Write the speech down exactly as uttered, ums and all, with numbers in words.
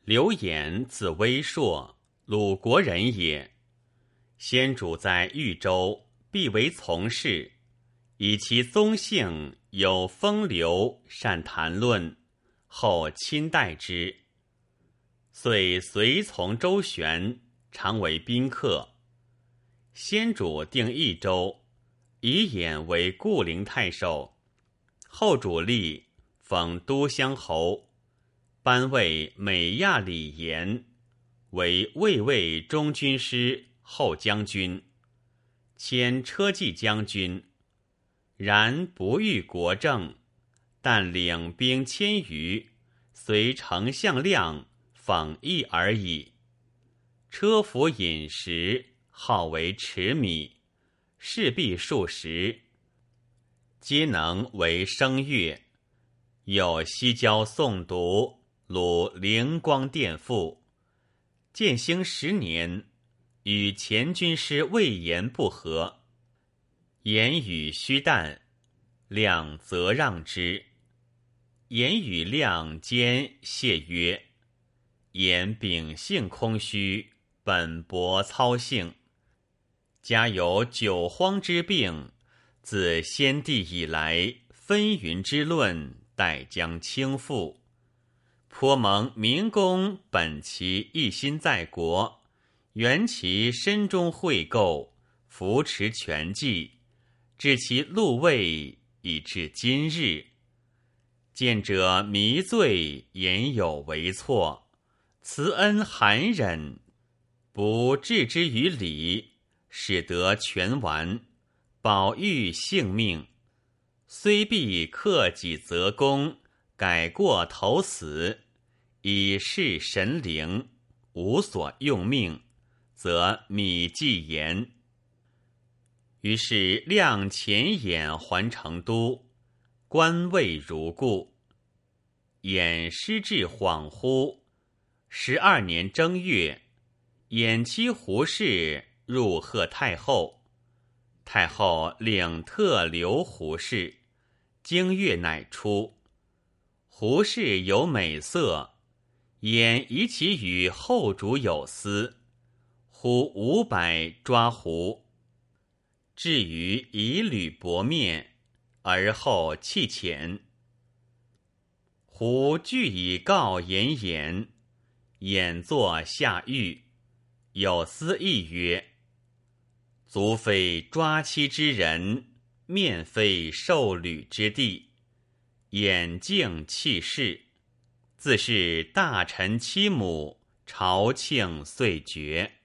刘演字威硕，鲁国人也。先主在豫州，必为从事，以其宗姓有风流，善谈论，后亲代之。遂随从周旋，常为宾客。先主定益州，以衍为固陵太守。后主立，封都乡侯，班为美亚礼严，为卫尉中军师后将军，迁车骑将军。然不遇国政，但领兵千余，随丞相亮访议而已。车服饮食，号为持米，事必数十，皆能为声乐。有西郊诵读，鲁灵光殿赋。建兴十年，与前军师魏延不和，言语虚诞，亮则让之。言与亮间谢曰：言秉性空虚，本薄操性，家有九荒之病，自先帝以来，纷纭之论，待将倾覆。颇蒙明公本其一心在国，原其身中惠构，扶持权计，致其禄位，以至今日。见者迷罪，言有为错，慈恩含忍，不置之于礼，使得全完，保育性命。虽必克己则功，改过投死，以示神灵，无所用命，则米既言。于是亮遣衍还成都，官位如故。衍失志恍惚，十二年正月，衍妻胡氏入贺太后，太后令特留胡氏，经月乃出。胡氏有美色，衍疑其与后主有私，呼五百抓胡，至于以履薄面，而后弃遣。胡具以告颜言，衍作下狱，有司议曰：足非抓妻之人，面非受履之地，衍竟弃世，自是大臣妻母，朝庆遂绝。